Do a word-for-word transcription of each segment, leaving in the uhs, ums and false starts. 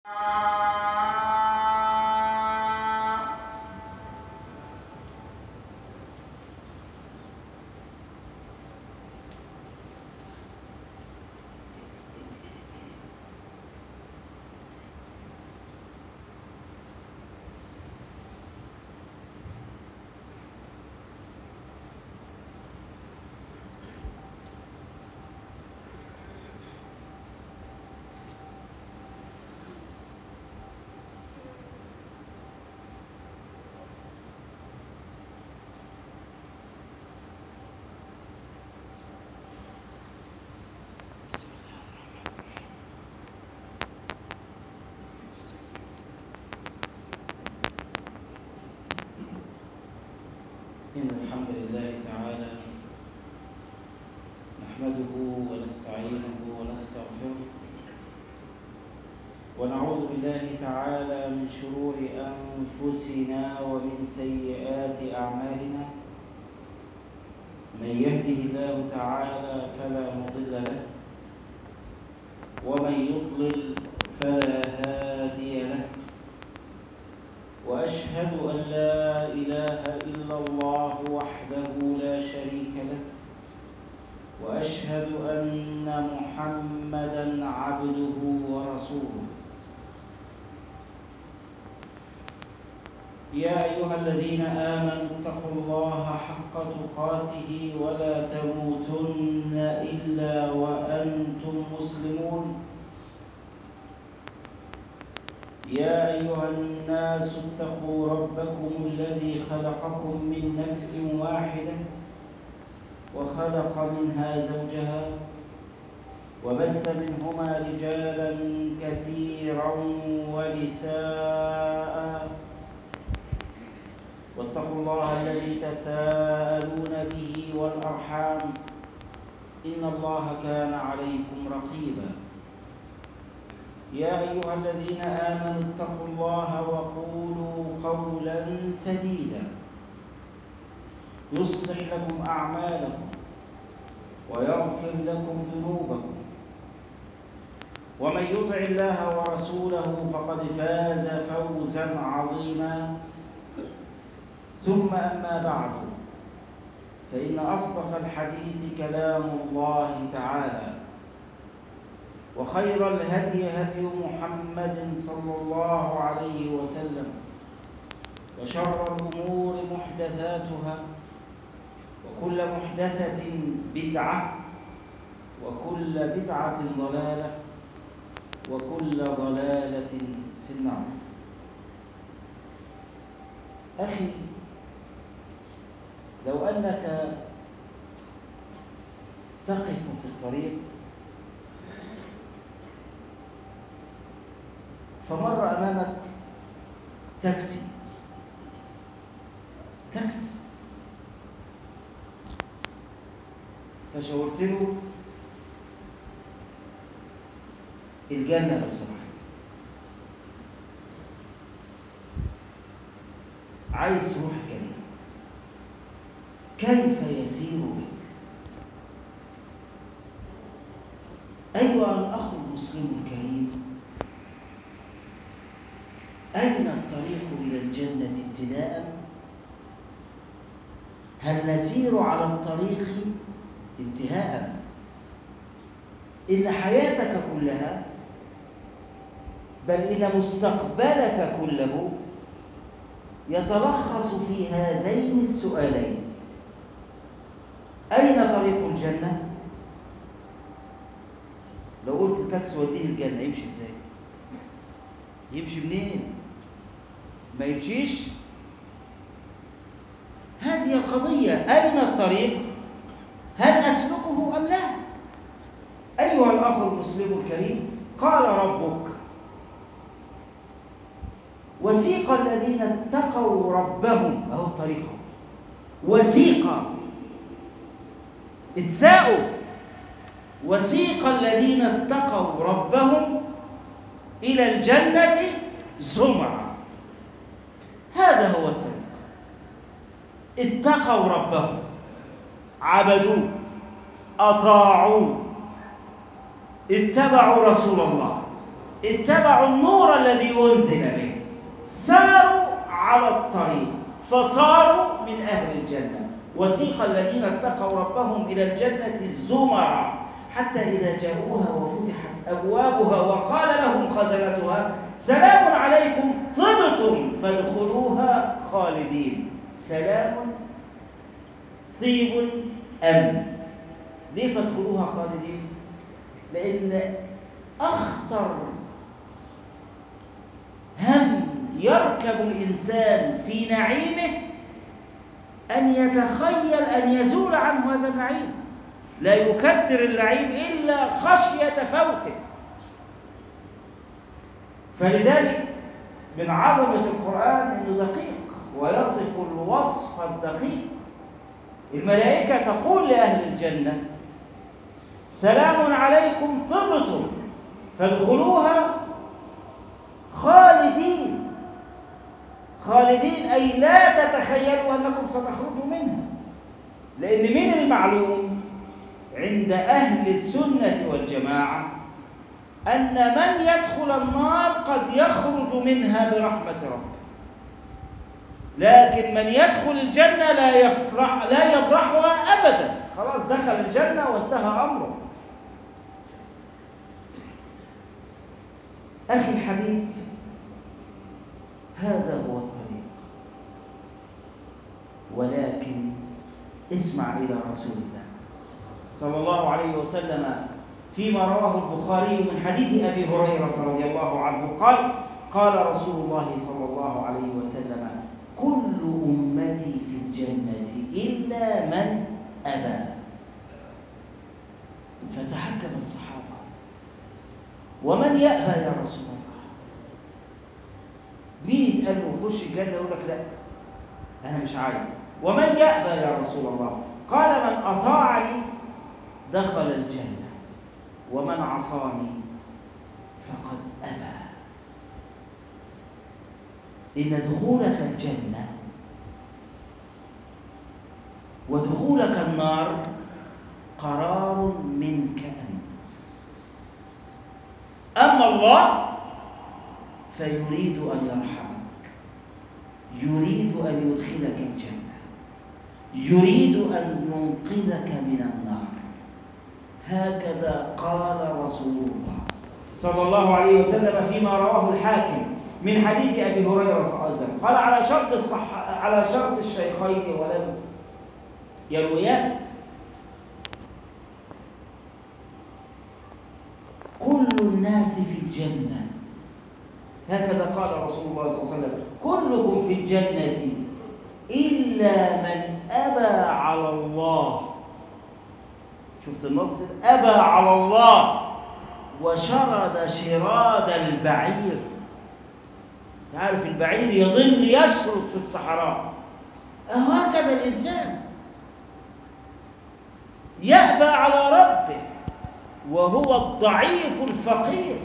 إن الحمد لله تعالى نحمده ونستعينه ونستغفره ونعوذ بالله تعالى من شرور أنفسنا ومن سيئات أعمالنا. من يهده الله تعالى فلا مضل له ومن يضلل فلا هادي له، وأشهد أن لا إله إلا الله وحده لا شريك له، وأشهد أن محمدًا عبده ورسوله. يا أيها الذين آمنوا اتقوا الله حق تقاته ولا تموتن إلا وأنتم مسلمون. يا أيها الناس اتقوا ربكم الذي خلقكم من نفس واحدة وخلق منها زوجها وبث منهما رجالا كثيرا ونساء، واتقوا الله الذي تساءلون به والأرحام إن الله كان عليكم رقيبا. يا أيها الذين آمنوا اتقوا الله وقولوا قولا سديدا يصلح لكم أعمالكم ويغفر لكم ذنوبكم، ومن يطع الله ورسوله فقد فاز فوزا عظيما. ثم أما بعد، فإن أصدق الحديث كلام الله تعالى، وخير الهدي هدي محمد صلى الله عليه وسلم، وشر الأمور محدثاتها، وكل محدثة بدعة، وكل بدعة ضلالة، وكل ضلالة في النار. أخي، لو أنك تقف في الطريق فمر أمامك تاكسي تاكسي فشاورت له الجنة لو سمحت، عايز تروح الجنة، كيف يسير بك؟ أيها الأخ المسلم الكريم، أين الطريق إلى الجنة ابتداءً؟ هل نسير على الطريق انتهاءً؟ إن حياتك كلها، بل إن مستقبلك كله يتلخص في هذين السؤالين: أين طريق الجنة؟ لو قلت التاكسي وديني الجنة، يمشي إزاي؟ يمشي منين؟ ما يمشيش. هذه القضية، أين الطريق؟ هل أسلكه أم لا؟ أيها الأخ المسلم الكريم، قال ربك: وسيق الذين اتقوا ربهم، أهو الطريق، وسيق، اتساءوا، وسيق الذين اتقوا ربهم إلى الجنة زمرا. هذا هو الطريق. اتقوا ربهم، عبدوه، أطاعوه، اتبعوا رسول الله. اتبعوا النور الذي أنزل به، ساروا على الطريق فصاروا من أهل الجنة. وسيق الذين اتقوا ربهم إلى الجنة زمرا حتى إذا جاءوها وفتحت أبوابها وقال لهم خزنتها سلام عليكم طبتم فادخلوها خالدين. سلام طيب أمن. ليه فادخلوها خالدين؟ لأن أخطر هم يركب الإنسان في نعيمه أن يتخيل أن يزول عنه هذا النعيم، لا يكدر النعيم إلا خشية فوته. فلذلك من عظمة القرآن أنه دقيق ويصف الوصف الدقيق. الملائكة تقول لأهل الجنة سلام عليكم طبتم فادخلوها خالدين. خالدين أي لا تتخيلوا أنكم ستخرجوا منها، لأن من المعلوم عند أهل السنة والجماعة أن من يدخل النار قد يخرج منها برحمة ربه، لكن من يدخل الجنة لا يفرح لا يبرحها أبدا، خلاص دخل الجنة وانتهى أمره. أخي الحبيب، هذا هو الطريق، ولكن اسمع إلى رسول الله صلى الله عليه وسلم فيما رواه البخاري من حديث أبي هريرة رضي الله عنه قال قال رسول الله صلى الله عليه وسلم كل أمتي في الجنة إلا من أبى. فتحكم الصحابة، ومن يأبى يا رسول الله؟ مين يتقال له خش الجنة يقول لك لا أنا مش عايز؟ ومن يأبى يا رسول الله؟ قال من أطاعني دخل الجنة ومن عصاني فقد أبى. إن دخولك الجنة ودخولك النار قرار منك أنت، أما الله فيريد أن يرحمك، يريد أن يدخلك الجنة، يريد أن ينقذك من النار. هكذا قال رسول الله صلى الله عليه وسلم فيما رواه الحاكم من حديث أبي هريرة أيضا قال على شرط الصح على شرط الشيخين ولم يرويان كل الناس في الجنة. هكذا قال رسول الله صلى الله عليه وسلم كلكم في الجنة إلا من أبى على الله. شفت النص؟ أبى على الله وشرد شراد البعير. تعرف البعير يضل يشرد في الصحراء، هكذا الإنسان يأبى على ربه وهو الضعيف الفقير.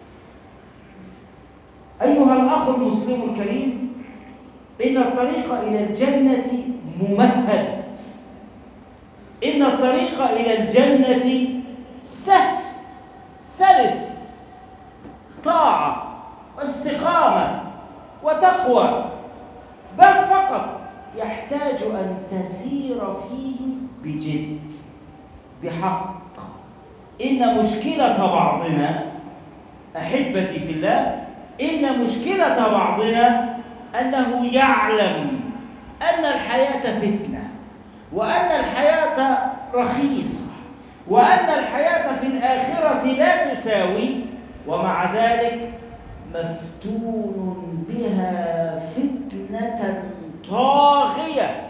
أيها الأخ المسلم الكريم، إن الطريق إلى الجنة ممهد، إن الطريق إلى الجنة سهل سلس، طاعة واستقامة وتقوى، بل فقط يحتاج أن تسير فيه بجد بحق. إن مشكلة بعضنا أحبتي في الله، إن مشكلة بعضنا أنه يعلم أن الحياة فتنة، وأن الحياة رخيصة، وأن الحياة في الآخرة لا تساوي، ومع ذلك مفتون بها فتنة طاغية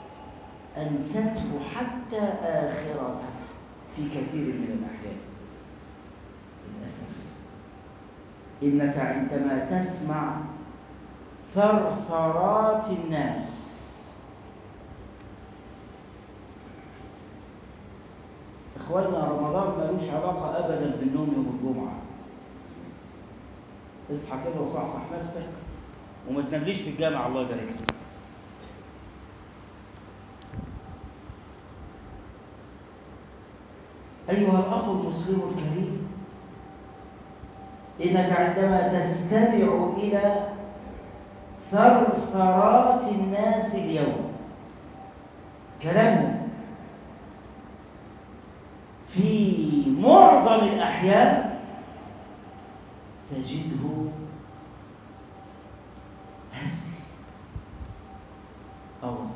أنسته حتى آخرته في كثير من الأحيان. للأسف إنك عندما تسمع ثرثرات الناس إخواننا، رمضان ملوش علاقة أبدا بالنوم يوم الجمعة. اصحى كده وصحصح نفسك وما تنامليش في الجامع، الله يبارك لك. أيها الأخ المسلم الكريم، إنك عندما تستمع إلى ثرثرات الناس اليوم، كلامهم في معظم الأحيان تجده هزل أو والله.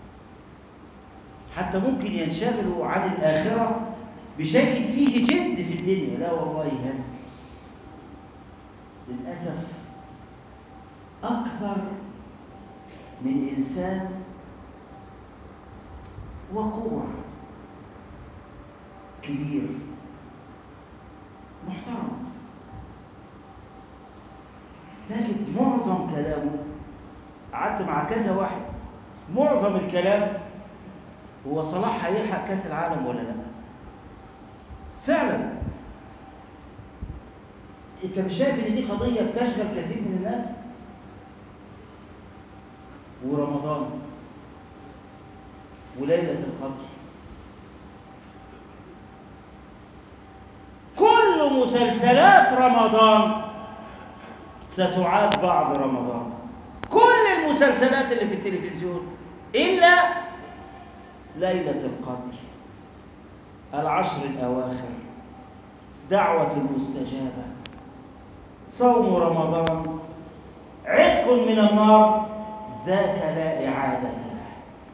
حتى ممكن ينشغلوا عن الآخرة بشيء فيه جد في الدنيا، لا والله هزل. للأسف أكثر من إنسان وقوع كبير محترم، لكن معظم كلامه، قعدت مع كذا واحد، معظم الكلام هو صلاح هيلحق كاس العالم ولا لا. فعلا انت مش شايف ان دي قضيه بتشغل كثير من الناس؟ ورمضان وليله القدر، كل مسلسلات رمضان ستعاد بعد رمضان، كل المسلسلات اللي في التلفزيون إلا ليلة القدر، العشر الأواخر، دعوة المستجابة، صوم رمضان، عتق من النار، ذاك لا إعادة له.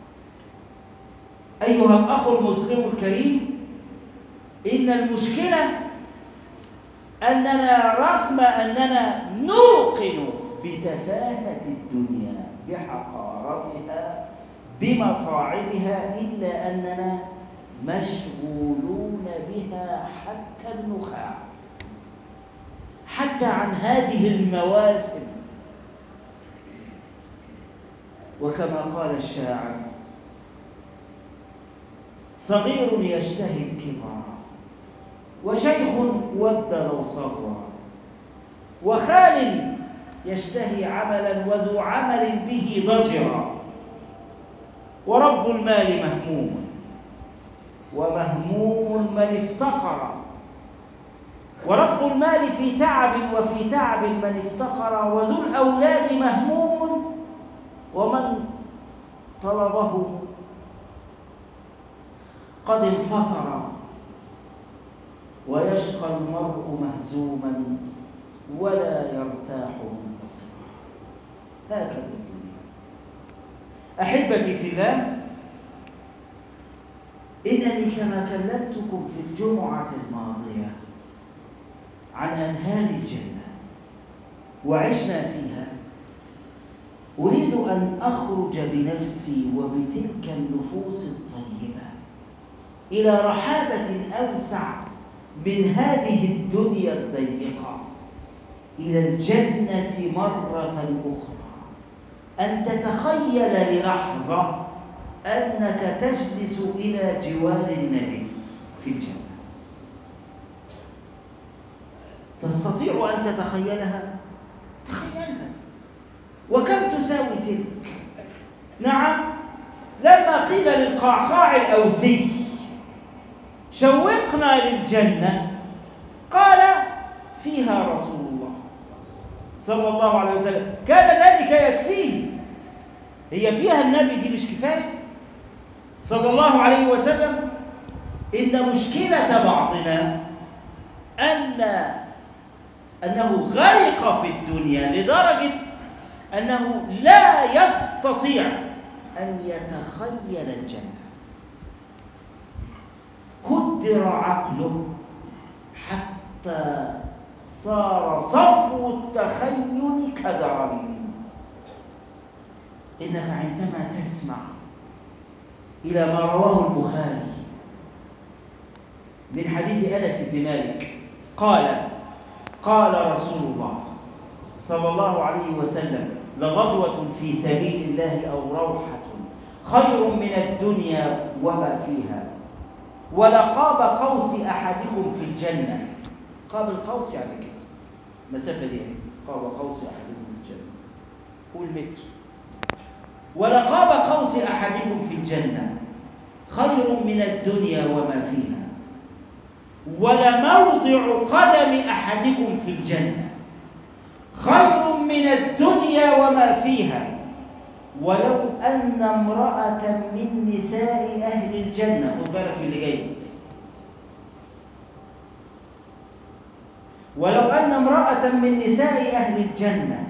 أيها الأخ المسلم الكريم، إن المشكلة أننا رغم أننا نوقن بتفاهة الدنيا بحقارتها بمصاعبها، إلا أننا مشغولون بها حتى النخاع، حتى عن هذه المواسم. وكما قال الشاعر: صغير يشتهي الكبر، وشيخ ود لو صغر، وخال يشتهي عملا وذو عمل به ضجرا، ورب المال مهموم، ومهموم من افتقر، ورب المال في تعب وفي تعب من افتقر، وذو الأولاد مهموم، ومن طلبه قد انفطر، ويشقى المرء مهزوما ولا يرتاح منتصرا. هكذا الدنيا. أحبتي في الله، إنني كما كلمتكم في الجمعة الماضية عن أنهار الجنة وعشنا فيها، أريد أن أخرج بنفسي وبتلك النفوس الطيبة إلى رحابة أوسع من هذه الدنيا الضيقة، إلى الجنة مرة أخرى. أن تتخيل للحظة أنك تجلس إلى جوار النبي في الجنة. تستطيع أن تتخيلها؟ تخيلها. وكم تساوي تلك؟ نعم، لما قيل للقعقاع الأوسي: شوقنا للجنة، قال: فيها رسول الله صلى الله عليه وسلم، كان ذلك يكفيه. هي فيها النبي دي مش كفاية؟ صلى الله عليه وسلم. إن مشكلة بعضنا أن أنه غرق في الدنيا لدرجة أنه لا يستطيع أن يتخيل الجنة. كدر عقله حتى صار صفو التخيل كذرين. إنك عندما تسمع إلى ما رواه البخاري من حديث أنس بن مالك قال: قال رسول الله صلى الله عليه وسلم: لغدوة في سبيل الله أو روحة خير من الدنيا وما فيها، ولقاب قوس أحدكم في الجنة. قاب القوس يعني كده، مسافة دي يعني، قاب قوس أحدكم في الجنة، قول متر. ولقاب قوس أحدكم في الجنة خير من الدنيا وما فيها، ولموضع قدم أحدكم في الجنة خير من الدنيا وما فيها ولو أن امرأة من نساء أهل الجنة. خد بالك من اللي جاي. ولو أن امرأة من نساء أهل الجنة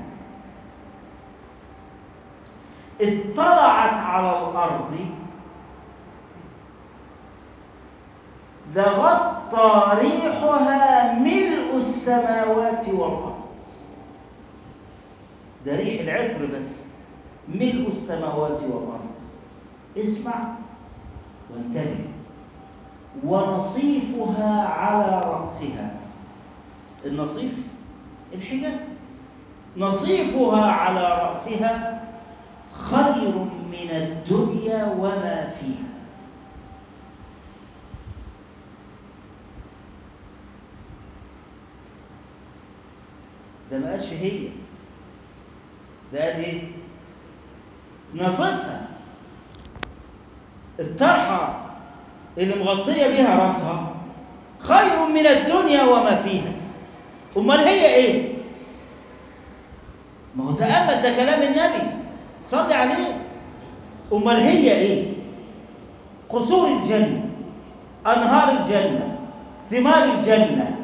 اطلعت على الأرض لغطى ريحها ملء السماوات والأرض. ده ريح العطر بس، ملء السماوات والأرض. اسمع وانتبه. ونصيفها على رأسها. النصيف الحجاب. نصيفها على رأسها خير من الدنيا وما فيها. ده ما قالش هي، ده قال ايه؟ نصفها. الطرحه اللي مغطيه بيها راسها خير من الدنيا وما فيها. امال هي ايه؟ ما هو تأمل، ده كلام النبي صلي عليه. امال هي ايه؟ قصور الجنه، انهار الجنه، ثمار الجنه.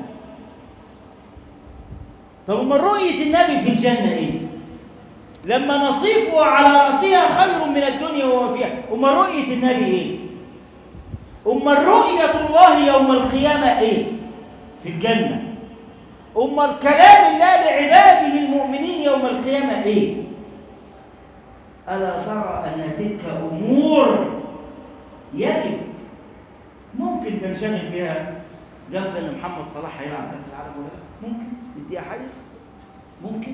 طب امال رؤيه النبي في الجنه ايه؟ لما نصيفها على رأسها خير من الدنيا وما فيها. امال رؤيه النبي ايه؟ امال رؤيه الله يوم القيامه ايه؟ في الجنه. امال كلام الله لعباده المؤمنين يوم القيامه ايه؟ الا ترى ان تلك امور يجب ممكن تنشغل بها جنب ان محمد صلاح هيلعب كاس العالم ولا لا؟ ممكن نديها حيز؟ ممكن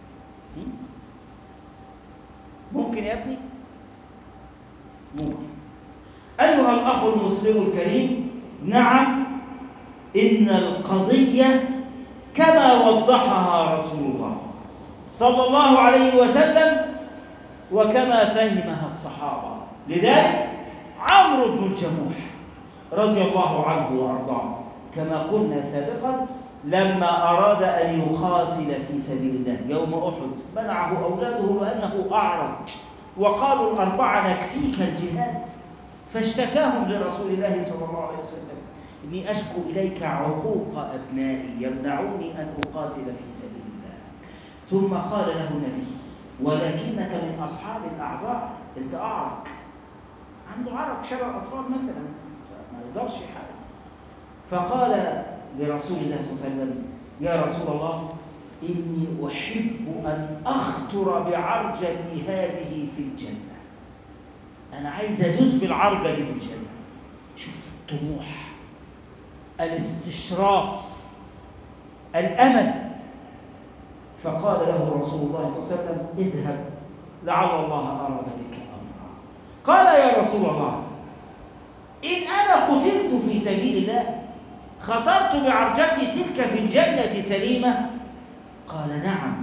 ممكن يا ابني؟ ممكن. أيها الأخ المسلم الكريم، نعم إن القضية كما وضحها رسول الله صلى الله عليه وسلم وكما فهمها الصحابة. لذلك عمرو بن الجموح رضي الله عنه وأرضاه كما قلنا سابقا لما أراد أن يقاتل في سبيل الله يوم أحد منعه أولاده لأنه أعرج، وقالوا الأربعة نكفيك الجهاد، فاشتكاهم لرسول الله صلى الله عليه وسلم: إني أشكو إليك عقوق أبنائي يمنعوني أن أقاتل في سبيل الله. ثم قال له النبي: ولكنك من أصحاب الأعذار، أنت أعرج، عنده عرق شبه الأطفال مثلا ما يقدرش يحارب. فقال لرسول الله صلى الله عليه وسلم: يا رسول الله، إني أحب أن أخطر بعرجتي هذه في الجنة. أنا عايز أدوس بالعرجة دي في الجنة. شوف الطموح، الاستشراف، الأمل. فقال له رسول الله صلى الله عليه وسلم: اذهب لعل الله أراد بك أمرا. قال: يا رسول الله، إن أنا قتلت في سبيل الله خطرت بعرجتي تلك في الجنة سليمة؟ قال: نعم.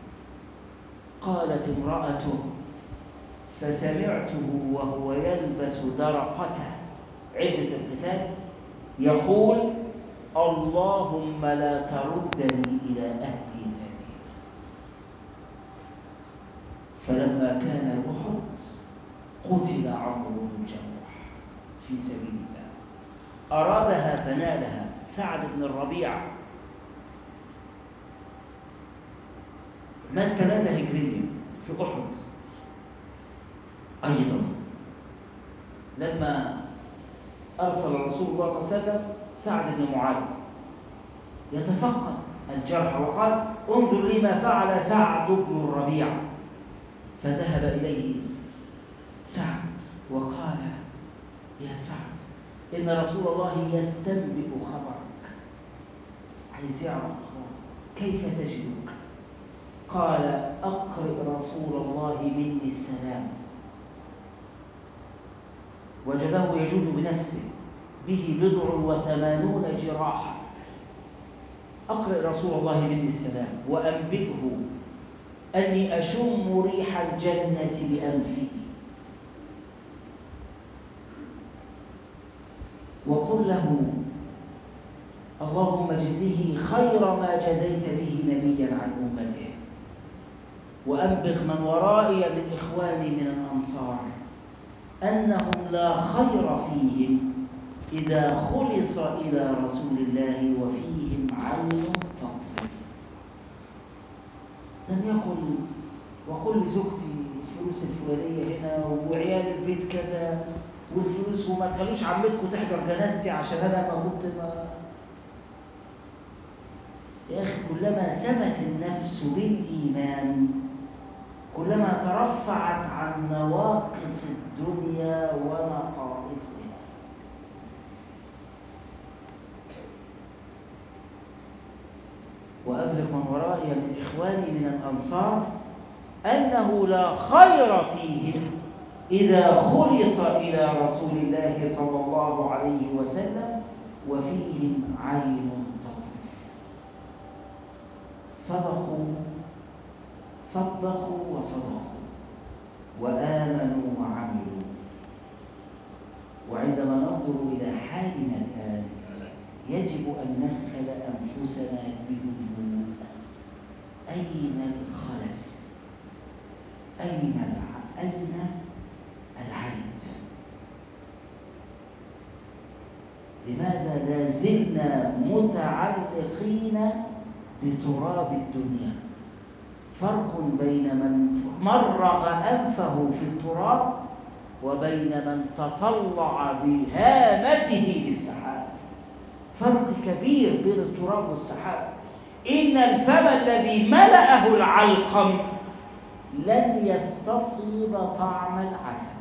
قالت امرأته: فسمعته وهو يلبس درقته عدة القتال يقول: اللهم لا تردني إلى أهلي هذه. فلما كان أحد قتل عمرو بن الجموح في سبيل الله. أرادها فنالها سعد بن الربيع، مات ثلاثة هجرية في أحد أيضا، لما أرسل رسول الله صلى الله عليه وسلم سعد بن معاذ يتفقد الجرح وقال: انظر لي ما فعل سعد بن الربيع. فذهب إليه سعد وقال: يا سعد، إن رسول الله يستنبئ خبرك، عايز يعرف كيف تجدك. قال: أقرئ رسول الله مني السلام. وجده يجود بنفسه به بضع وثمانون جراحا. أقرئ رسول الله مني السلام وأنبئه أني أشم ريح الجنة بأنفي، وقل له اللهم اجزه خير ما جزيت به نبيا عن أمته، وأنبغ من ورائي من إخواني من الأنصار أنهم لا خير فيهم إذا خلص إلى رسول الله وفيهم عين تطرف. لم يقل وقل لزوجتي الفلوس الفلانية هنا وعيال البيت كذا والفلوس، وما تخلوش عمتكم تحضر جنازتي عشان أنا ما كنت ما. يا أخي كلما سمت النفس بالإيمان كلما ترفعت عن نواقص الدنيا ونقائصها. وأبلغ من ورائي من إخواني من الأنصار أنه لا خير فيهم إذا خلص إلى رسول الله صلى الله عليه وسلم وفيهم عين تطرف. صدقوا صدقوا وصدقوا وآمنوا وعملوا. وعندما ننظر إلى حالنا الآن يجب أن نسأل أنفسنا بهدوء: أين الخلل؟ أين الع... أين العيب؟ لماذا لا زلنا متعلقين بتراب الدنيا؟ فرق بين من مرغ أنفه في التراب وبين من تطلع بهامته للسحاب. فرق كبير بين التراب والسحاب. إن الفم الذي ملأه العلقم لن يستطيب طعم العسل.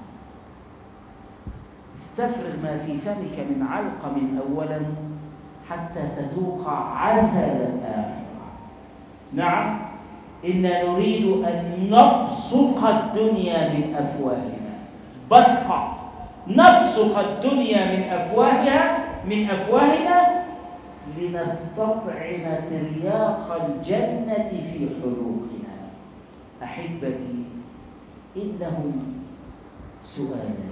استفرغ ما في فمك من علقم أولا حتى تذوق عسل الآخرة. نعم، إنا نريد أن نبصق الدنيا من أفواهنا بصقة، نبصق الدنيا من أفواهها من أفواهنا لنستطعم ترياق الجنة في حلوقنا. أحبتي، إنهم سؤالان: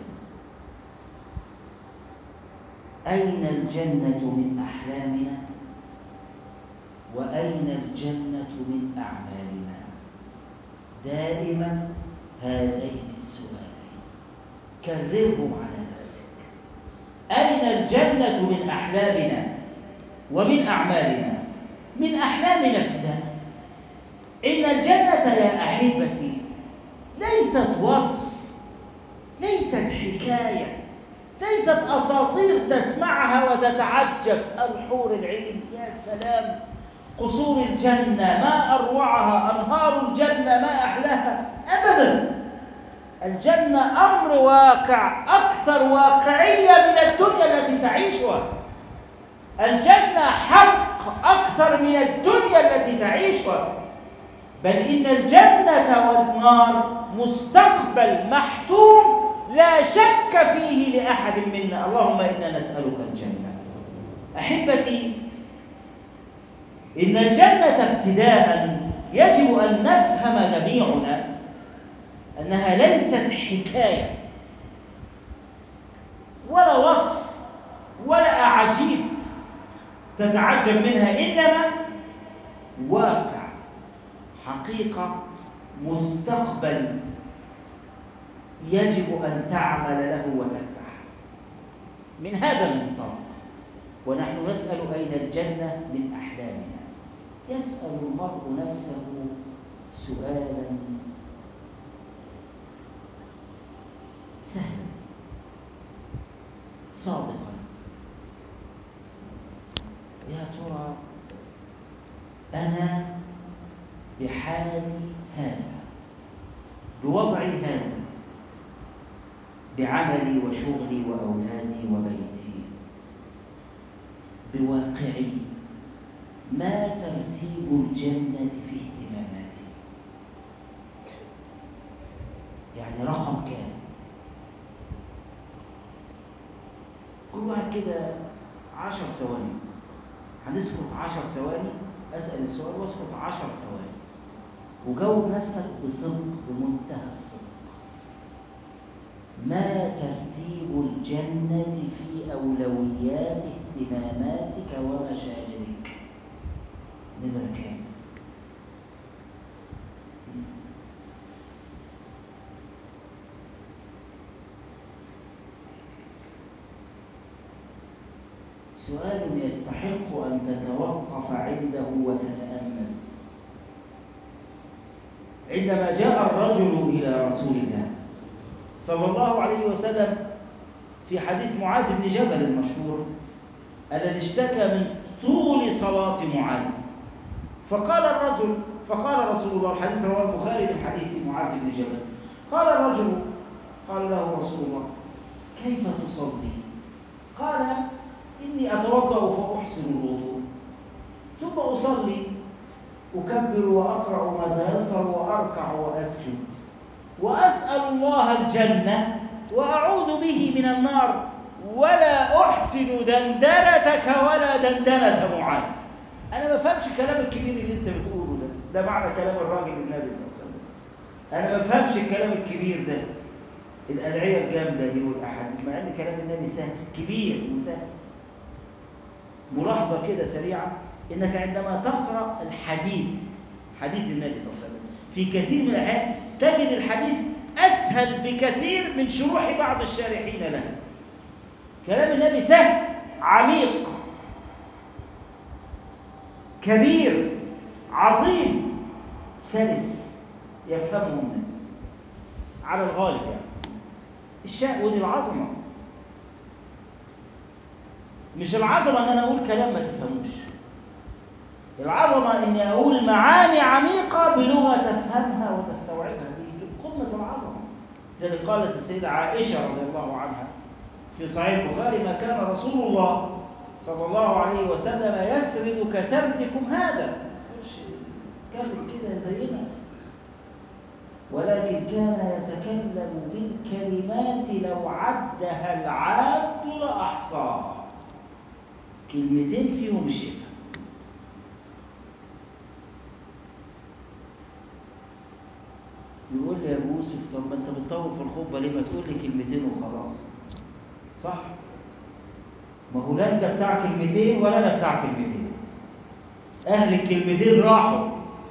أين الجنة من أحلامنا؟ وأين الجنة من أعمالنا؟ دائما هذين السؤالين كررهم على نفسك. أين الجنة من أحلامنا ومن أعمالنا؟ من أحلامنا ابتداء. إن الجنة يا أحبتي ليست وصف، ليست حكاية، ليست أساطير تسمعها وتتعجب. الحور العين، يا سلام، قصور الجنة ما أروعها، أنهار الجنة ما أحلاها. أبدا، الجنة أمر واقع، أكثر واقعية من الدنيا التي تعيشها. الجنة حق أكثر من الدنيا التي تعيشها. بل إن الجنة والنار مستقبل محتوم لا شك فيه لأحد منا. اللهم إنا نسألك الجنة. أحبتي، إن الجنة ابتداء يجب أن نفهم جميعنا أنها ليست حكاية ولا وصف ولا أعاجيب تتعجب منها، إنما واقع، حقيقة، مستقبل يجب أن تعمل له وتفتح من هذا المنطلق. ونحن نسأل أين الجنة من أحلامنا. يسأل المرء نفسه سؤالا سهلا صادقا: يا ترى أنا بحالي هذا، بوضعي هذا، بعملي وشغلي وأولادي وبيتي، بواقعي، ما ترتيب الجنة في اهتماماتي؟ يعني رقم كام؟ كل واحد كده عشر ثواني، هنسكت عشر ثواني، أسأل السؤال واسكت عشر ثواني وجاوب نفسك بصدق، بمنتهى الصدق. ما ترتيب الجنة في أولويات اهتماماتك؟ اهتماماتك ومشاغلك. نمرة كام؟ سؤال يستحق أن تتوقف عنده وتتأمل. عندما جاء الرجل إلى رسول الله صلى الله عليه وسلم في حديث معاذ بن جبل المشهور الذي اشتكى من طول صلاة معاذ، فقال الرجل فقال رسول الله، الحديث رواه البخاري من حديث معاذ بن جبل، قال الرجل قال له رسول الله: كيف تصلي؟ قال: إني أتوضأ فأحسن الوضوء، ثم أصلي أكبر وأقرأ ما تيسر وأركع وأسجد وأسأل الله الجنة وأعوذ به من النار، ولا أحسن دندنتك ولا دندنة معاذ. أنا ما فهمش الكلام الكبير اللي أنت بتقوله ده، ده معنى كلام الراجل النبي صلى الله عليه وسلم. أنا ما فهمش الكلام الكبير ده، الأدعية الجامدة دي والأحاديث، مع إن كلام النبي سهل كبير وسهل. ملاحظة كده سريعة، إنك عندما تقرأ الحديث حديث النبي صلى الله عليه وسلم في كثير من الأحيان تجد الحديث أسهل بكثير من شروح بعض الشارحين له. كلام النبي سهل عميق كبير عظيم سلس يفهمه الناس على الغالب، يعني الشيء ودي العظمة. مش العظمة ان انا اقول كلام ما تفهموش، العظمة اني اقول معاني عميقة بلغة تفهمها وتستوعبها، دي قمة العظمة. زي اللي قالت السيدة عائشة رضي الله عنها في صحيح البخاري: ما كان رسول الله صلى الله عليه وسلم يسرد كسردكم هذا، مش كلم كده زينا، ولكن كان يتكلم بالكلمات لو عدها العاد لأحصاها. كلمتين فيهم الشفاء. يقول لي يا ابو يوسف: طب ما انت بتطول في الخطبه ليه؟ ما تقول لي كلمتين وخلاص. صح؟ ما هو لا انت بتاع كلمتين ولا انا بتاع كلمتين. اهل الكلمتين راحوا.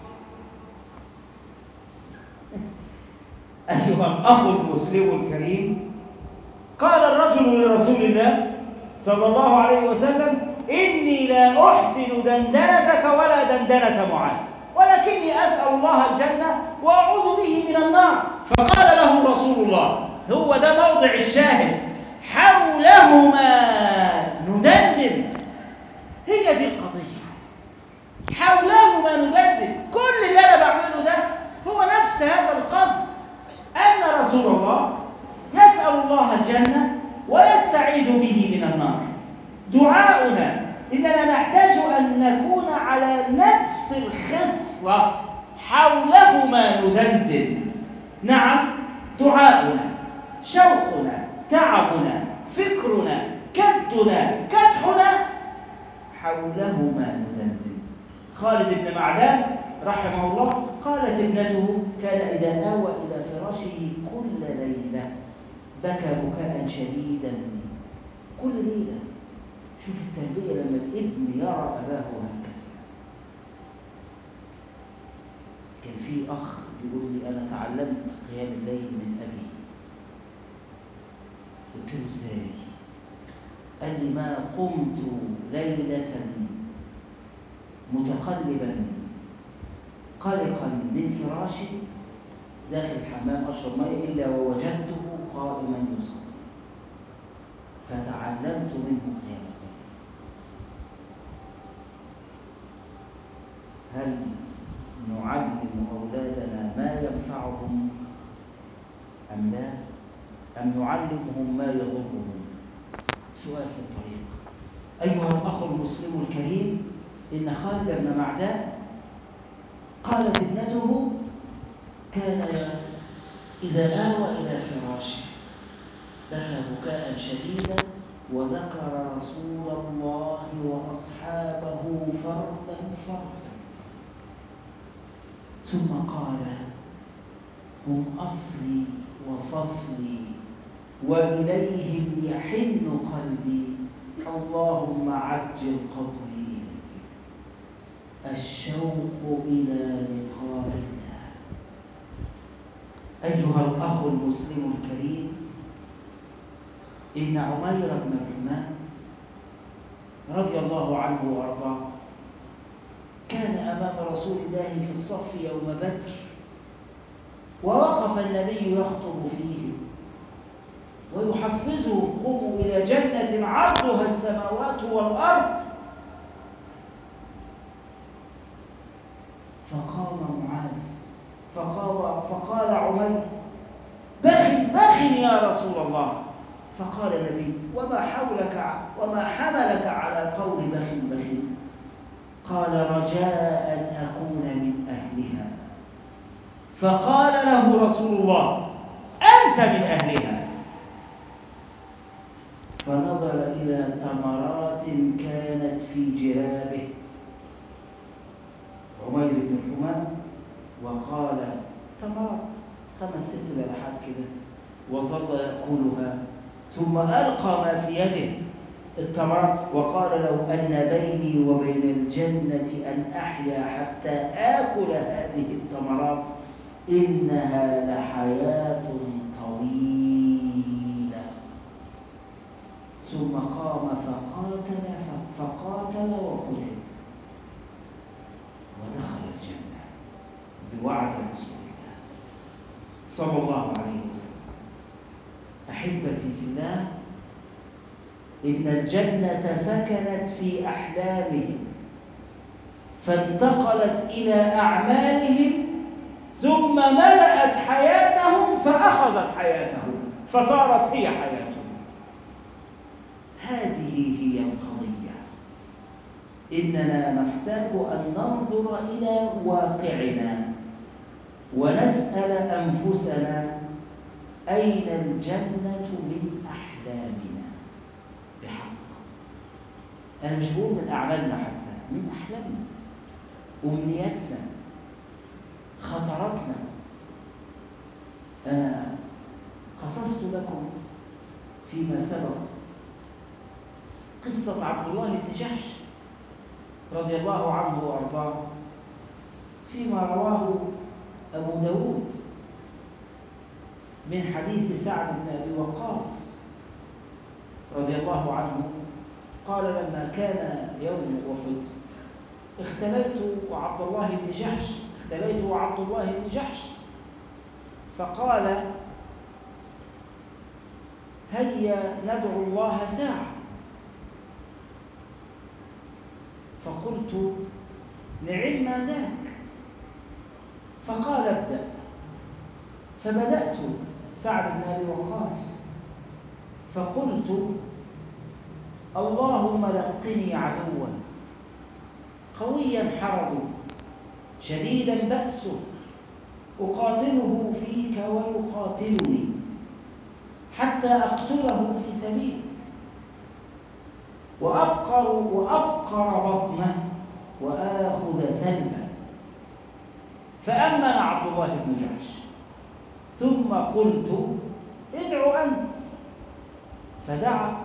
ايها الاخ المسلم الكريم، قال الرجل لرسول الله صلى الله عليه وسلم: إني لا أحسن دندنتك ولا دندنة معاذ، ولكني أسأل الله الجنة وأعوذ به من النار. فقال له رسول الله، هو ده موضع الشاهد: حولهما ندندن. هي دي القضية، حولهما ندندن. كل اللي أنا بعمله ده هو نفس هذا القصد، أن رسول الله يسأل الله الجنة ويستعيذ به من النار. دعاؤنا إننا نحتاج أن نكون على نفس الخصلة، حولهما ندندن. نعم، دعاؤنا، شوقنا، تعبنا، فكرنا، كدنا، كدحنا، حولهما ندندن. خالد بن معدان رحمه الله قالت ابنته: كان إذا آوى إلى فراشه كل ليلة بكى بكاء شديدا كل ليلة. شوف التربية لما الابن يرى أباه هكذا. كان في أخ يقول لي: أنا تعلمت قيام الليل من أبي. قلت له: إزاي؟ قال لي: ما قمت ليلة متقلبا قلقا من فراشي داخل الحمام أشرب ماء إلا ووجدته قائما يصلي، فتعلمت منه قيام الليل. هل نعلم أولادنا ما ينفعهم أم لا؟ أم نعلمهم ما يضرهم؟ سؤال في الطريق. أيها الأخ المسلم الكريم، إن خالد بن معدان قالت ابنته: كان إذا آوى إلى فراشه بكى بكاء شديدا وذكر رسول الله وأصحابه فردا فردا، ثم قال: هم أصلي وفصلي وإليهم يحن قلبي اللهم عجل قبضي، الشوق إلى لقاء الله. أيها الأخ المسلم الكريم، إن عمير بن الحمام رضي الله عنه وأرضاه كان أمام رسول الله في الصف يوم بدر، ووقف النبي يخطب فيه ويحفزهم: قوموا إلى جنة عرضها السماوات والأرض. فقام معاذ فقال, فقال عمير: بخ بخ يا رسول الله. فقال النبي: وما حولك وما حملك على قول بخ بخ؟ قال: رجاء أن أكون من أهلها. فقال له رسول الله: أنت من أهلها. فنظر إلى تمرات كانت في جرابه عمير بن الحمام وقال: تمرات، خمس ست بلحات كده، وظل يأكلها، ثم ألقى ما في يده التمرات وقال: لو أن بيني وبين الجنة أن أحيا حتى آكل هذه التمرات إنها لحياة طويلة. ثم قام فقاتل فقاتل وقتل ودخل الجنة بوعد رسول الله صلى الله عليه وسلم. أحبتي في الله، إن الجنة سكنت في أحلامهم فانتقلت إلى أعمالهم، ثم ملأت حياتهم فأخذت حياتهم فصارت هي حياتهم. هذه هي القضية. إننا نحتاج أن ننظر إلى واقعنا ونسأل أنفسنا: أين الجنة من أحلامنا؟ بحق. أنا مش بقول من أعمالنا، حتى من أحلامنا، أمنياتنا، خطراتنا. أنا قصصت لكم فيما سبق قصة عبد الله بن جحش رضي الله عنه وأرضاه فيما رواه أبو داود من حديث سعد بن أبي وقاص رضي الله عنه قال: لما كان يوم أحد اختليت وعبد الله بن جحش اختليت وعبد الله بن جحش فقال: هيا ندعو الله ساعة. فقلت: نعم ما ذاك؟ فقال: ابدأ. فبدأت سعد بن أبي وقاص فقلت: اللهم لقني عدوا قويا حربه شديدا بأسه أقاتله فيك ويقاتلني حتى أقتله في سبيلك، وأبقر وأبقر بطنه وآخذ سلبه. فأمن عبد الله بن جحش، ثم قلت: ادعو أنت. فدعا،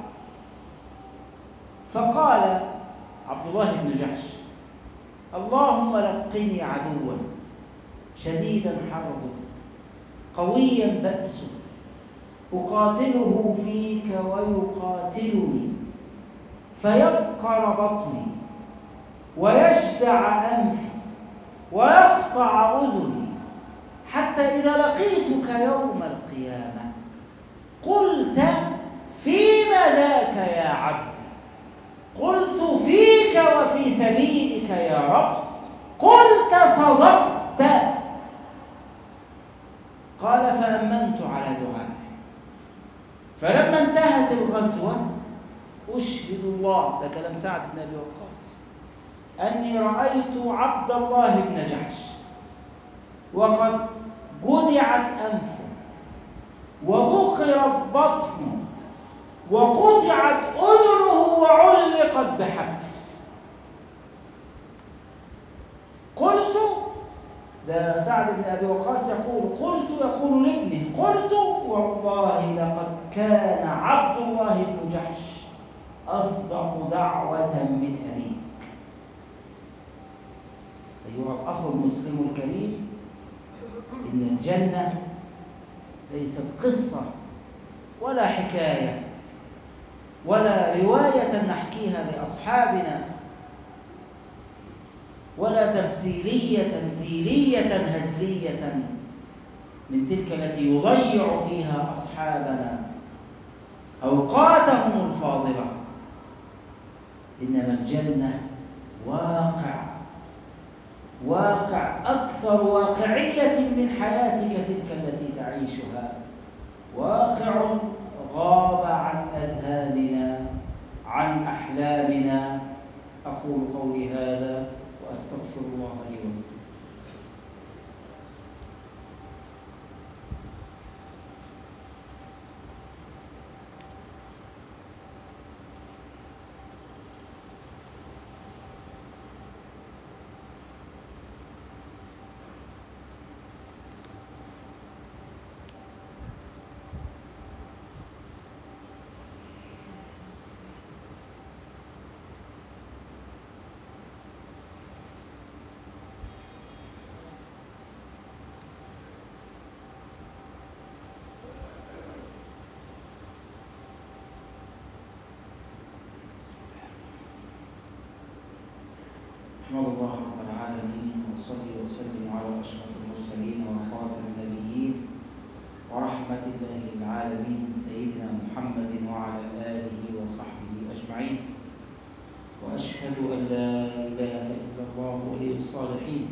فقال عبد الله بن جحش: اللهم لقني عدوا شديدا حربه قويا بأسه أقاتله فيك ويقاتلني فيبقر بطني ويجدع أنفي ويقطع أذني، حتى إذا لقيتك يوم القيامة قلت: فيما ذاك يا عبدي؟ قلت: فيك وفي سبيلك يا رب. قلت: صدقت. قال: فأمنت على دعائه. فلما انتهت الغزوة أشهد الله، ده كلام سعد بن أبي وقاص، أني رأيت عبد الله بن جحش وقد جدعت أنفه وبقرت بطنه وقطعت أذنه وعلقت بحبل. قلت، ده سعد بن أبي وقاص يقول: قلت يقول لابنه: قلت والله لقد كان عبد الله بن جحش أصدق دعوة من أبيك. أيها الأخ المسلم الكريم، إن الجنة ليست قصة ولا حكاية ولا رواية نحكيها لأصحابنا، ولا تمثيلية تمثيلية هزلية من تلك التي يضيع فيها أصحابنا أوقاتهم الفاضلة. إنما الجنة واقع، واقع أكثر واقعية من حياتك تلك التي تعيشها، واقع غاب عن أذهاننا، عن أحلامنا. أقول قولي هذا وأستغفر الله لي ولكم. أحمد الله رب العالمين، وصلي وسلم على أشرف المرسلين وخاتم النبيين ورحمة الله للعالمين سيدنا محمد وعلى آله وصحبه أجمعين. وأشهد أن لا إله إلا الله ولي الصالحين،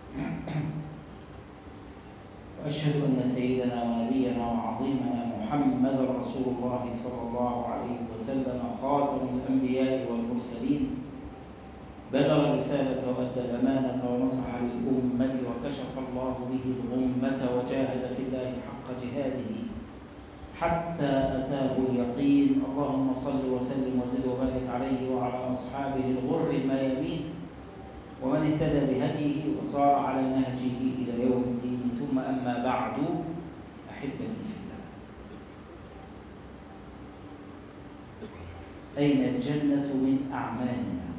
وأشهد أن سيدنا ونبينا وعظيمنا محمد رسول الله صلى الله عليه وسلم خاتم الأنبياء والمرسلين، بلغ الرسالة وأدى الأمانة ونصح للأمة وكشف الله به الغمة وجاهد في الله حق جهاده حتى أتاه اليقين. اللهم صل وسلم وزد وبارك عليه وعلى أصحابه الغر الميامين ومن اهتدى بهديه وصار على نهجه إلى يوم الدين. ثم أما بعد، أحبتي في الله، أين الجنة من أعمالنا؟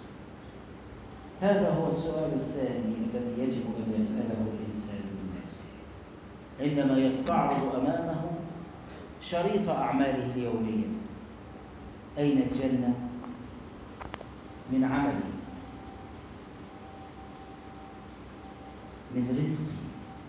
هذا هو السؤال الثاني الذي يجب أن يسأله الإنسان من نفسه عندما يستعرض أمامه شريط أعماله اليومية. أين الجنة من عملي، من رزقي؟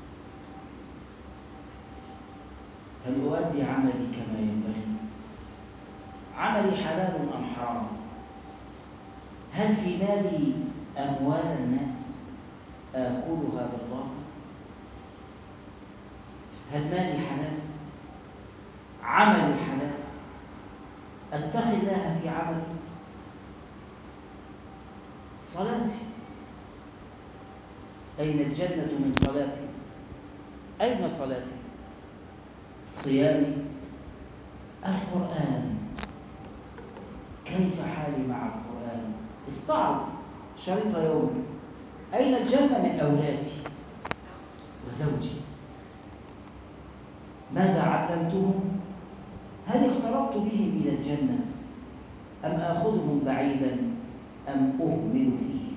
هل أؤدي عملي كما ينبغي؟ عملي حلال أم حرام؟ هل في مالي أموال الناس آكلها بالباطل؟ هل مالي حلال؟ عملي حلال؟ أتقي الله في عملي؟ صلاتي، أين الجنة من صلاتي؟ أين صلاتي؟ صيامي؟ القرآن، كيف حالي مع القرآن؟ استعرض شريط يومي. أين الجنة من أولادي وزوجي؟ ماذا علمتهم؟ هل اقتربت بهم إلى الجنة أم آخذهم بعيدا أم أهمل فيهم؟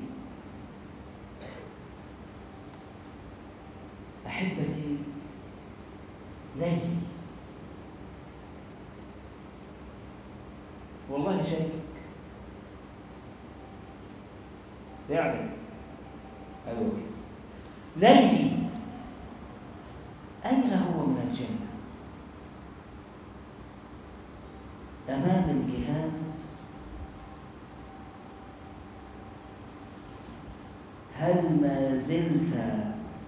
أحبتي، ليلي والله شايفك فعلا، أيوة كده. ليلي أين هو من الجنة؟ أمام الجهاز؟ هل ما زلت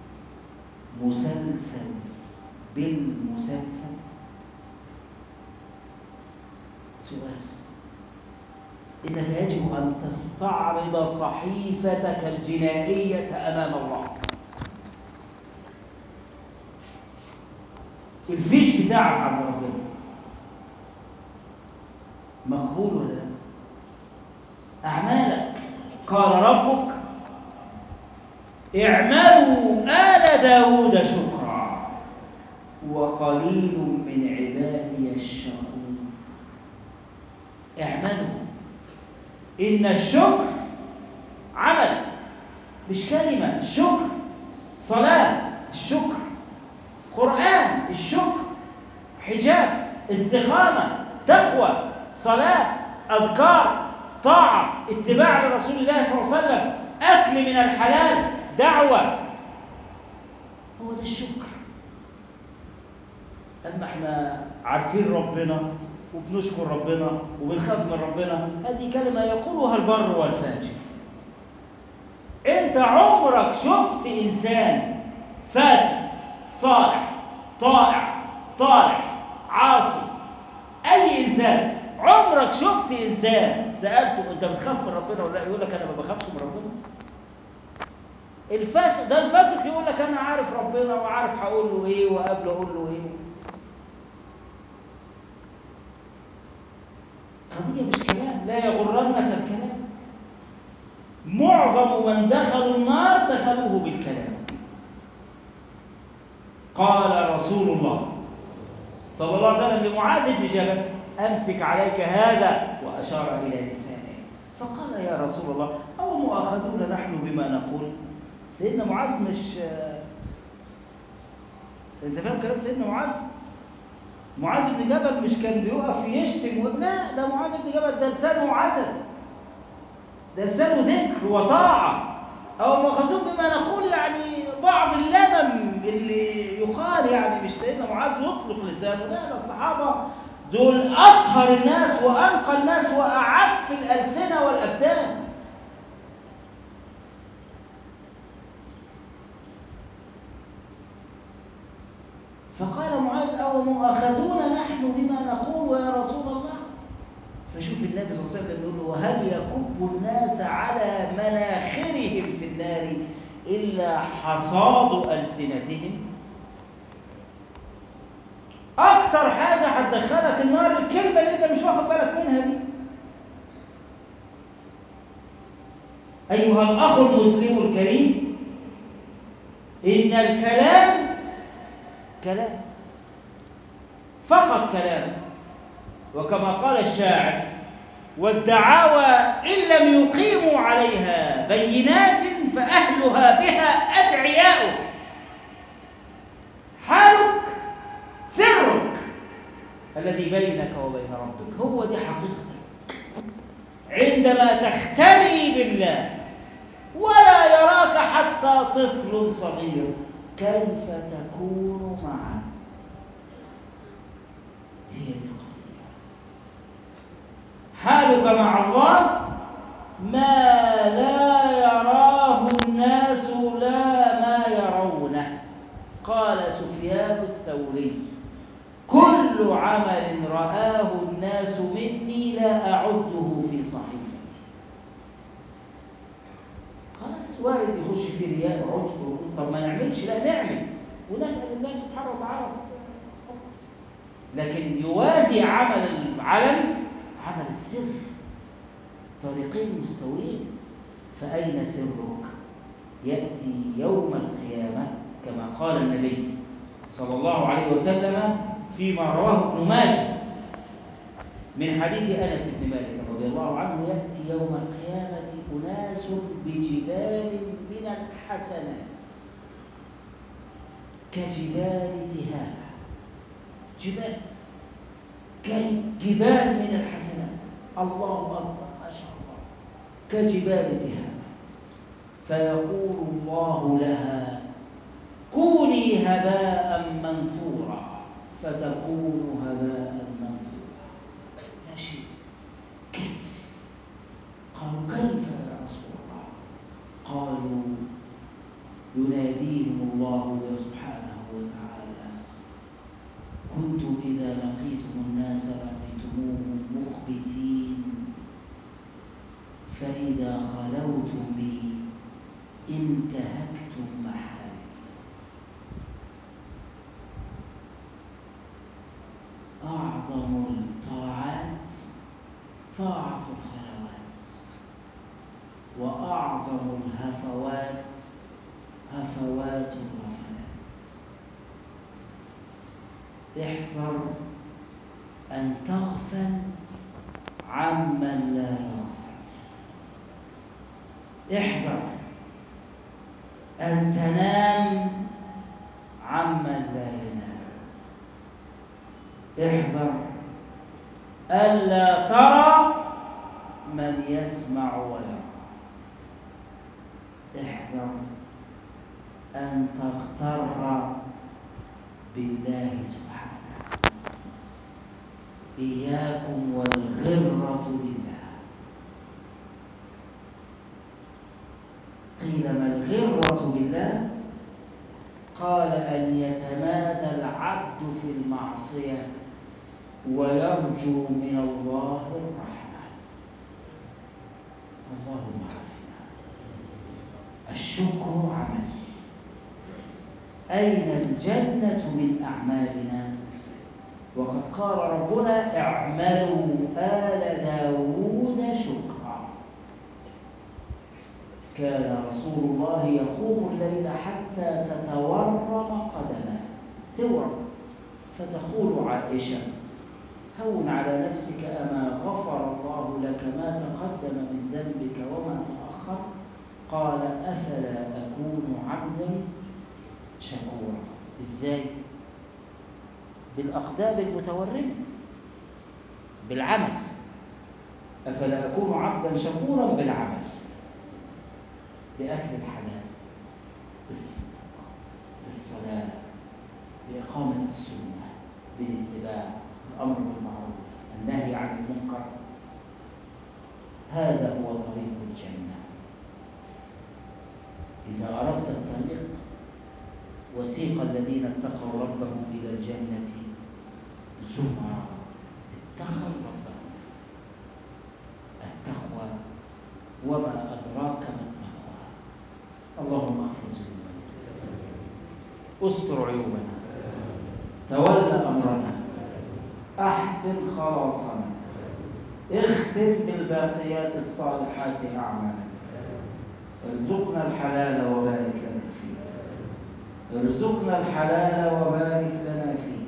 مسلسل بالمسلسل؟ سؤال. إنك يجب أن تستعرض صحيفتك الجنائية أمام الله. الفيش بتاعك عند ربنا مقبول ولا لا؟ أعمالك، قال ربك اعملوا آل داود شكرا وقليل من عبادي الشكور. اعملوا إن الشكر عمل، مش كلمة. الشكر صلاة، الشكر قرآن، الشكر حجاب، استقامة، تقوى، صلاة، أذكار، طاعة، اتباع لرسول الله صلى الله عليه وسلم، أكل من الحلال، دعوة. هو ده الشكر. أما احنا عارفين ربنا وبنشكر ربنا وبنخاف من ربنا، هذه كلمة يقولها البر والفاجر. انت عمرك شفت انسان فاسد صالح طائع طالح عاصي، اي انسان، عمرك شفت انسان سالته انت بتخاف من ربنا ولا لا؟ يقول لك انا ما بخافش من ربنا. الفاسق ده، الفاسق يقول لك انا عارف ربنا وعارف هقول له ايه وقبل اقول له ايه. قضيه مش كلام، لا يغرنك الكلام. معظم من دخلوا النار دخلوه بالكلام. قال رسول الله صلى الله عليه وسلم لمعاذ بن جبل امسك عليك هذا، واشار الى لسانه. فقال يا رسول الله او مؤاخذون نحن بما نقول؟ سيدنا معاذ مش انت فاهم كلام سيدنا معاذ؟ معاذ بن جبل مش كان بيقف يشتم و... لا، ده معاذ بن جبل ده لسانه عسل، ده لسانه ذكر وطاعه. او مؤاخذون بما نقول يعني بعض اللمم اللي يقال، يعني مش سيدنا معاذ يطلق لسانه، لا، ده الصحابه دول اطهر الناس وانقى الناس واعف الالسنه والابدان. فقال معاذ او مؤاخذون نحن بما نقول يا رسول الله؟ فشوف النبي صلى الله عليه وسلم يقول له وهل يكب الناس على مناخرهم في النار الا حصاد السنتهم؟ اكتر حاجه هتدخلك النار الكلمه اللي انت مش واخد بالك منها دي. ايها الاخ المسلم الكريم، ان الكلام كلام فقط كلام، وكما قال الشاعر والدعاوى إن لم يقيموا عليها بينات فأهلها بها أدعياء. حالك سرك الذي بينك وبين ربك، هو دي حقيقتك. عندما تختلي بالله ولا يراك حتى طفل صغير، كيف تكون معه؟ هي دي القضية. حالك مع الله ما لا يراه الناس لا ما يرونه. قال سفيان الثوري كل عمل رآه الناس مني لا أعده في صحيفتي. خلاص، وارد يخش في رياء وعجب، طب ما نعملش، لا نعمل ونسأل الله سبحانه وتعالى. لكن يوازي عمل العلن عمل السر، طريقين مستويين. فأين سرك؟ يأتي يوم القيامة كما قال النبي صلى الله عليه وسلم فيما رواه ابن ماجه من حديث أنس بن مالك رضي الله عنه، يأتي يوم القيامة أناس بجبال من الحسنات كجبال تهامة. جبال جبال من الحسنات، الله أكبر ما شاء الله، كجبال تهامة. فيقول الله لها كوني هباء منثورا، فتكون هباء منثورا، لا شيء. كيف؟ قالوا كيف يا رسول الله؟ قالوا يناديهم الله سبحانه وتعالى كنتم إذا لقيتم الناس لقيتموهم مخبتين، فإذا خلوتم بي انتهكتم محارمي. أعظم الطاعات طاعة الخلوات، وأعظم الهفوات هفوات الغفلات. احذر أن تغفل عمن لا يغفر. احذر أن تنام عمن لا ينام. احذر ألا ترى من يسمع ويرى. احذر أن تغتر بالله سبحانه. إياكم والغرة بالله. قيل ما الغرة بالله؟ قال أن يتمادى العبد في المعصية ويرجو من الله الرحمة. اللهم عافنا. الشكر عمل. أين الجنة من أعمالنا؟ وقد قال ربنا اعملوا آل داود شكرا. كان رسول الله يقوم الليل حتى تتورم قدمه، تورم، فتقول عائشة هون على نفسك أما غفر الله لك ما تقدم من ذنبك وما تأخر؟ قال أفلا أكون عبدا شكورا. إزاي؟ بالأقدام المتورمة، بالعمل. أفلا أكون عبدا شكورا بالعمل، بأكل الحلال، بالصدق، بالصلاة، بإقامة السنة، بالاتباع، الأمر بالمعروف، النهي عن المنكر. هذا هو طريق الجنة. إذا أردت الطريق، وسيق الذين اتقوا ربهم إلى الجنة زمرا. اتقوا ربهم. التقوى وما أدراك ما التقوى. اللهم اغفر ذنوبنا، استر عيوبنا، تولى أمرنا، أحسن خلاصنا، اختم بالباقيات الصالحات أعمالنا. ارزقنا الحلال وبارك لنا فيه. ارزقنا الحلال وبارك لنا فيه.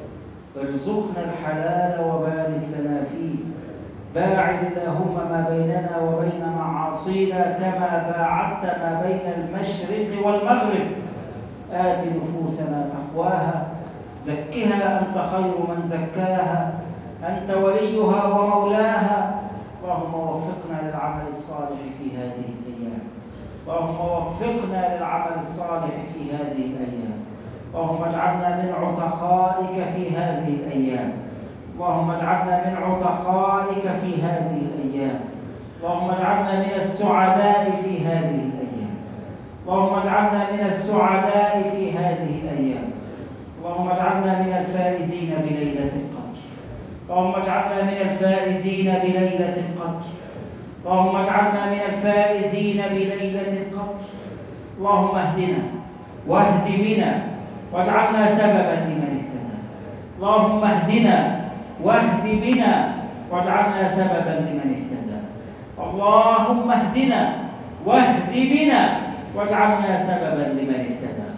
ارزقنا الحلال وبارك لنا فيه. باعد اللهم ما بيننا وبين معاصينا كما باعدت ما بين المشرق والمغرب. آت نفوسنا تقواها، زكها أنت خير من زكاها، أنت وليها ومولاها. اللهم وفقنا للعمل الصالح في هذه الأيام. اللهم وفقنا للعمل الصالح في هذه الأيام. اللهم اجعلنا من عتقائك في هذه الأيام. اللهم اجعلنا من عتقائك في هذه الأيام. اللهم اجعلنا من السعداء في هذه الأيام. اللهم اجعلنا من السعداء في هذه الأيام. اللهم اجعلنا من الفائزين بليلة القدر. اللهم اجعلنا من الفائزين بليلة القدر. اللهم اجعلنا من الفائزين بليلة القدر. اللهم اهدنا واهد بنا واجعلنا سببا لمن اهتدى. اللهم اهدنا واهد بنا واجعلنا سببا لمن اهتدى. اللهم اهدنا واهد بنا واجعلنا سببا لمن اهتدى.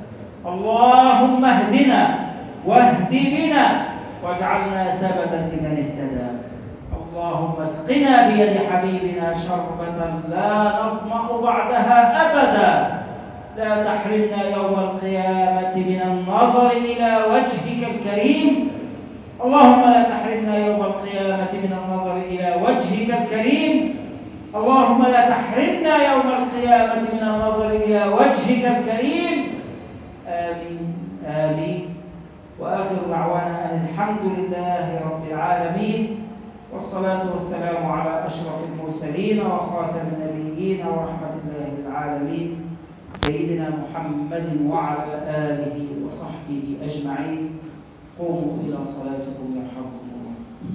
اللهم اهدنا واهد بنا واجعلنا سببا لمن اهتدى. اللهم اسقنا بيد حبيبنا شربة لا نظمأ بعدها أبدا. لا تحرمنا يوم القيامة من النظر إلى وجهك الكريم. اللهم لا تحرمنا يوم القيامة من النظر إلى وجهك الكريم. اللهم لا تحرمنا يوم القيامة من النظر إلى وجهك الكريم. آمين آمين. وآخر دعوانا أن الحمد لله رب العالمين، والصلاة والسلام على أشرف المرسلين وخاتم النبيين ورحمة الله للعالمين سيدنا محمد وعلى آله وصحبه أجمعين. قوموا إلى صلاتكم يرحمكم الله.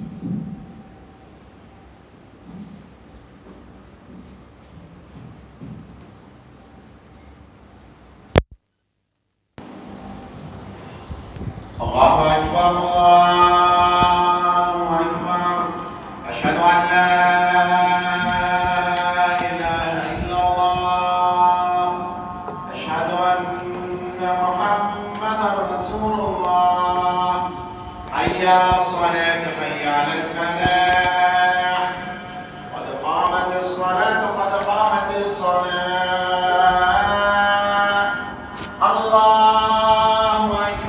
الله أكبر الله أكبر. أشهد أن لا إله إلا الله. أشهد أن محمدا رسول الله. حي على الصلاة حي على الفلاح.